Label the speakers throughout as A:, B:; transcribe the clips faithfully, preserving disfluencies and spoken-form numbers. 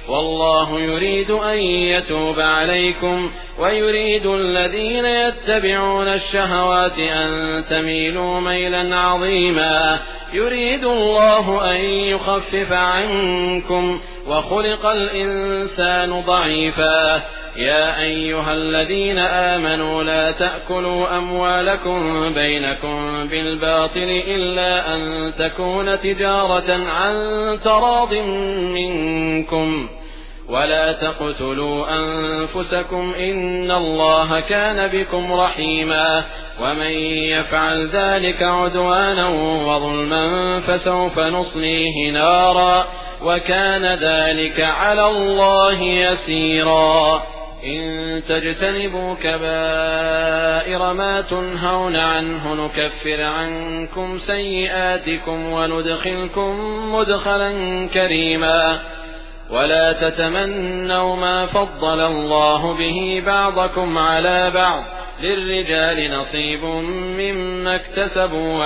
A: والله يريد أن يتوب عليكم ويريد الذين يتبعون الشهوات أن تميلوا ميلا عظيما. يريد الله أن يخفف عنكم وخلق الإنسان ضعيفا. يا أيها الذين آمنوا لا تأكلوا أموالكم بينكم بالباطل إلا أن تكون تجارة عن تراض منكم ولا تقتلوا أنفسكم إن الله كان بكم رحيما. ومن يفعل ذلك عدوانا وظلما فسوف نصليه نارا وكان ذلك على الله يسيرا. إن تجتنبوا كبائر ما تنهون عنه نكفر عنكم سيئاتكم وندخلكم مدخلا كريما. ولا تتمنوا ما فضل الله به بعضكم على بعض للرجال نصيب مما اكتسبوا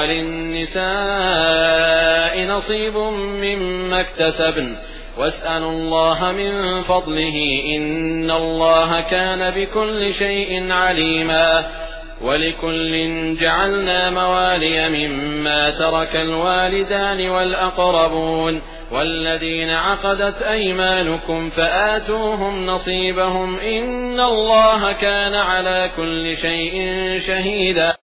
A: وللنساء نصيب مما اكتسبن واسألوا الله من فضله إن الله كان بكل شيء عليما. ولكل جعلنا موالي مما ترك الوالدان والأقربون والذين عقدت أيمانكم فآتوهم نصيبهم إن الله كان على كل شيء شهيدا.